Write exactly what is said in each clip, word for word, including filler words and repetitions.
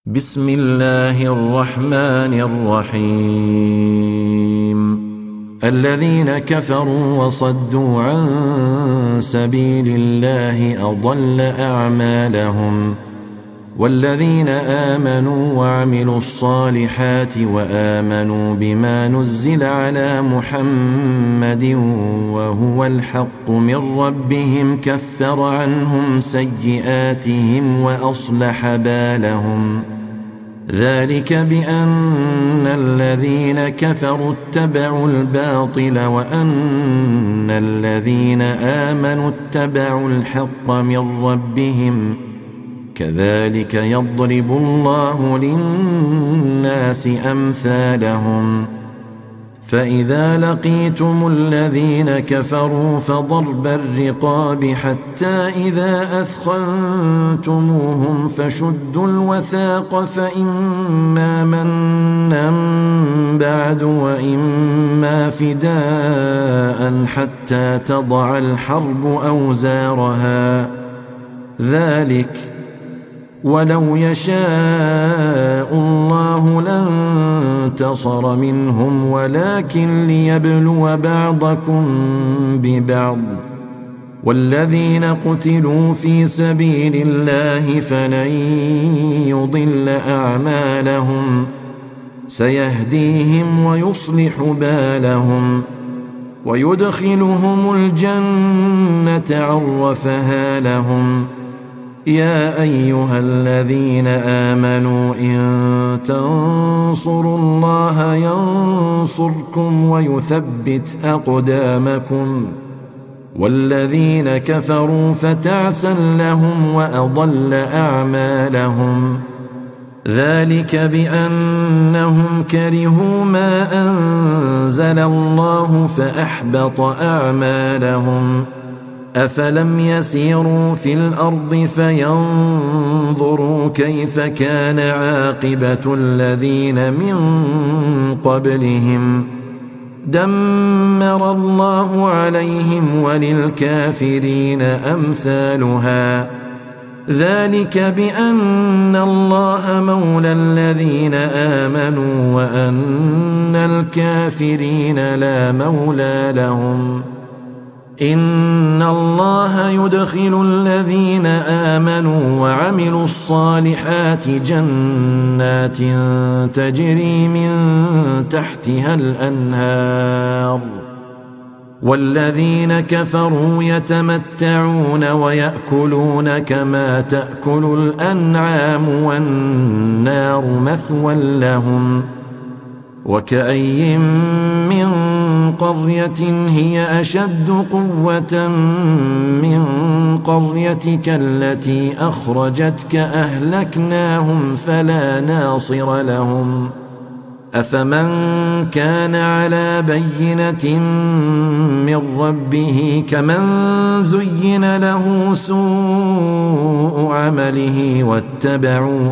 بسم الله الرحمن الرحيم الذين كفروا وصدوا عن سبيل الله أضل أعمالهم والذين آمنوا وعملوا الصالحات وآمنوا بما نزل على محمد وهو الحق من ربهم كفر عنهم سيئاتهم وأصلح بالهم ذلك بأن الذين كفروا اتبعوا الباطل وأن الذين آمنوا اتبعوا الحق من ربهم كذلك يضرب الله للناس أمثالهم فإذا لقيتم الذين كفروا فضرب الرقاب حتى إذا أثخنتموهم فشدوا الوثاق فإما منا بعد وإما فداء حتى تضع الحرب أوزارها ذلك ولو يشاء الله لانتصر منهم ولكن ليبلو بعضكم ببعض والذين قتلوا في سبيل الله فلن يضل أعمالهم سيهديهم ويصلح بالهم ويدخلهم الجنة عرفها لهم يا أيها الذين آمنوا إن تنصروا الله ينصركم ويثبت أقدامكم والذين كفروا فتعسا لهم وأضل أعمالهم ذلك بأنهم كرهوا ما أنزل الله فأحبط أعمالهم أفلم يسيروا في الأرض فينظروا كيف كان عاقبة الذين من قبلهم دمر الله عليهم وللكافرين أمثالها ذلك بأن الله مولى الذين آمنوا وأن الكافرين لا مولى لهم إن الله يدخل الذين آمنوا وعملوا الصالحات جنات تجري من تحتها الأنهار والذين كفروا يتمتعون ويأكلون كما تأكل الأنعام والنار مثوى لهم وكأي من قرية هي أشد قوة من قريتك التي أخرجتك أهلكناهم فلا ناصر لهم أفمن كان على بينة من ربه كمن زين له سوء عمله واتبعوا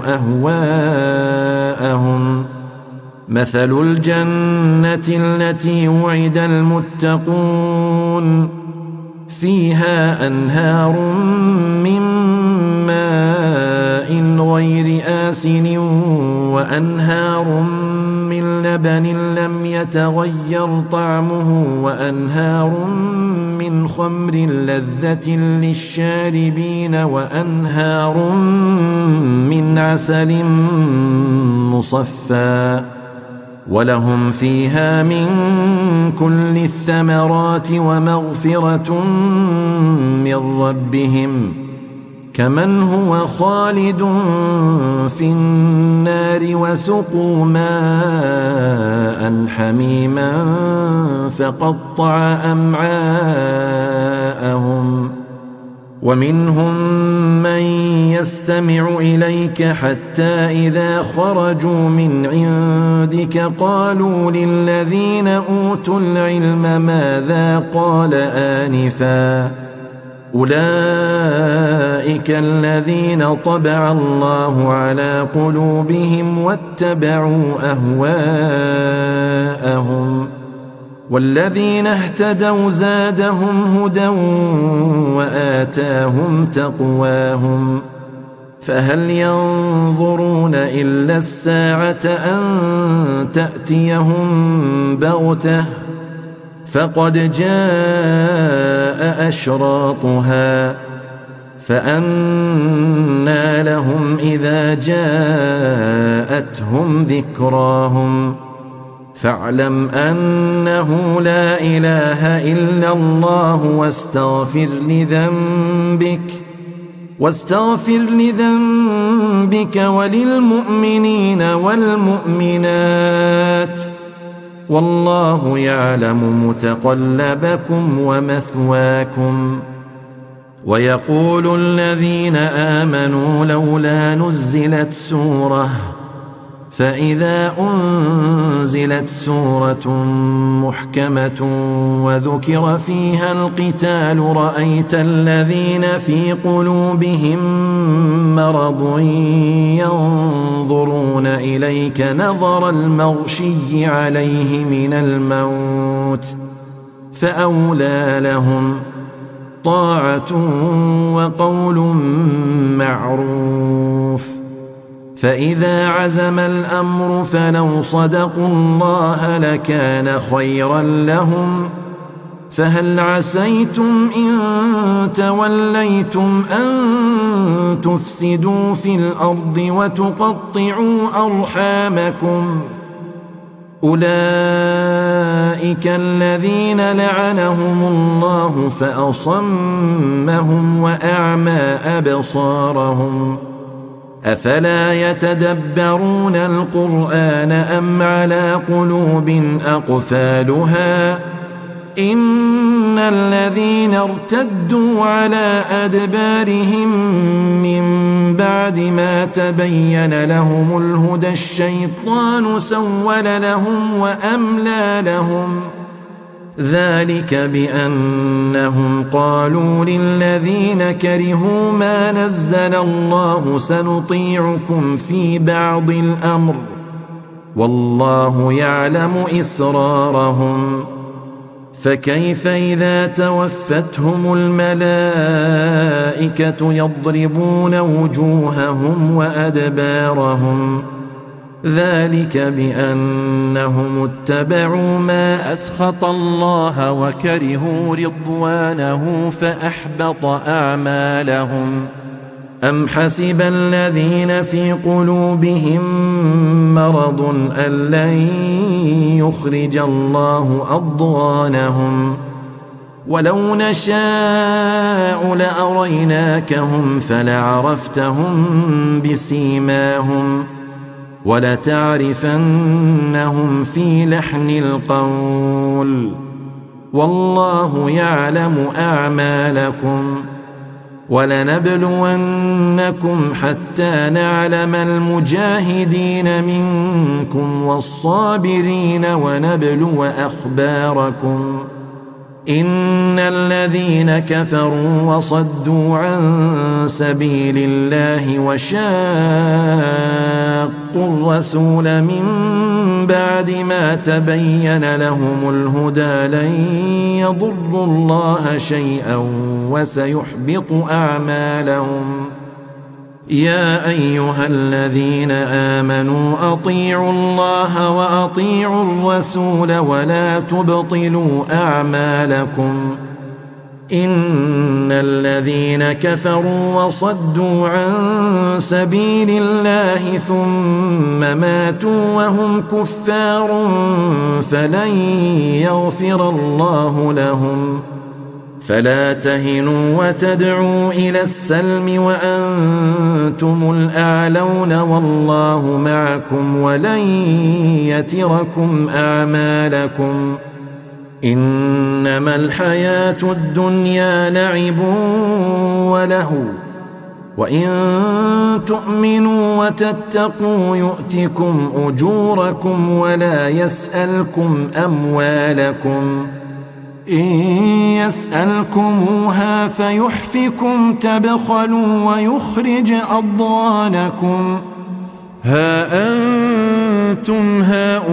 أهواءهم مثل الجنة التي وعد المتقون فيها أنهار من ماء غير آسن وأنهار من لبن لم يتغير طعمه وأنهار من خمر لذة للشاربين وأنهار من عسل مصفى ولهم فيها من كل الثمرات ومغفرة من ربهم كمن هو خالد في النار وسقوا ماء حميما فقطع أمعاءهم ومنهم من يستمع إليك حتى إذا خرجوا من عندك قالوا للذين أوتوا العلم ماذا قال آنفا أولئك الذين طبع الله على قلوبهم واتبعوا أهواءهم والذين اهتدوا زادهم هدى وآتاهم تقواهم فهل ينظرون إلا الساعة أن تأتيهم بغتة فقد جاء أشراطها فأنى لهم إذا جاءتهم ذكراهم فاعلم أنه لا إله إلا الله واستغفر لذنبك واستغفر لذنبك وللمؤمنين والمؤمنات والله يعلم متقلبكم ومثواكم. ويقول الذين آمنوا لولا نزلت سورة فإذا أنزلت سورة محكمة وذكر فيها القتال رأيت الذين في قلوبهم مرض ينظرون إليك نظر المغشي عليه من الموت فأولى لهم طاعة وقول معروف. فإذا عزم الأمر فلو صدقوا الله لكان خيرا لهم فهل عسيتم إن توليتم أن تفسدوا في الأرض وتقطعوا أرحامكم أولئك الذين لعنهم الله فأصمهم وأعمى أبصارهم أفلا يتدبرون القرآن أم على قلوب أقفالها إن الذين ارتدوا على أدبارهم من بعد ما تبين لهم الهدى الشيطان سول لهم وأملى لهم ذلك بأنهم قالوا للذين كرهوا ما نزل الله سنطيعكم في بعض الأمر والله يعلم إسرارهم فكيف إذا توفتهم الملائكة يضربون وجوههم وأدبارهم ذلك بأنهم اتبعوا ما أسخط الله وكرهوا رضوانه فأحبط أعمالهم. أم حسب الذين في قلوبهم مرض أن لن يخرج الله أضغانهم ولو نشاء لأريناكهم فلعرفتهم بسيماهم ولتعرفنهم في لحن القول والله يعلم أعمالكم. ولنبلونكم حتى نعلم المجاهدين منكم والصابرين ونبلو أخباركم إن الذين كفروا وصدوا عن سبيل الله وشاقوا الرسول من بعد ما تبين لهم الهدى لن يضروا الله شيئا وسيحبط أعمالهم. يا أيها الذين آمنوا أطيعوا الله وأطيعوا الرسول ولا تبطلوا أعمالكم إن الذين كفروا وصدوا عن سبيل الله ثم ماتوا وهم كفار فلن يغفر الله لهم فلا تهنوا وتدعوا إلى السلم وأنتم الأعلون والله معكم ولن يتركم أعمالكم إنما الحياة الدنيا لعب ولهو وإن تؤمنوا وتتقوا يؤتكم أجوركم ولا يسألكم أموالكم إن يسألكموها فيحفكم تبخلوا ويخرج أضغانكم ها أنتم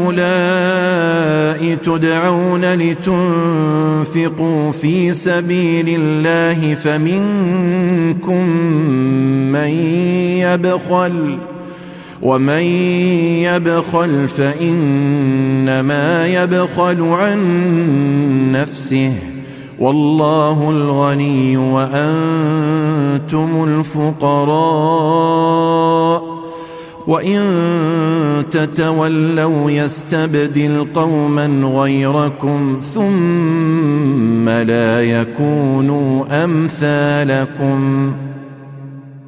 هؤلاء تدعون لتنفقوا في سبيل الله فمنكم من يبخل ومن يبخل فإنما يبخل عن نفسه والله الغني وأنتم الفقراء وإن تتولوا يستبدل قوما غيركم ثم لا يكونوا أمثالكم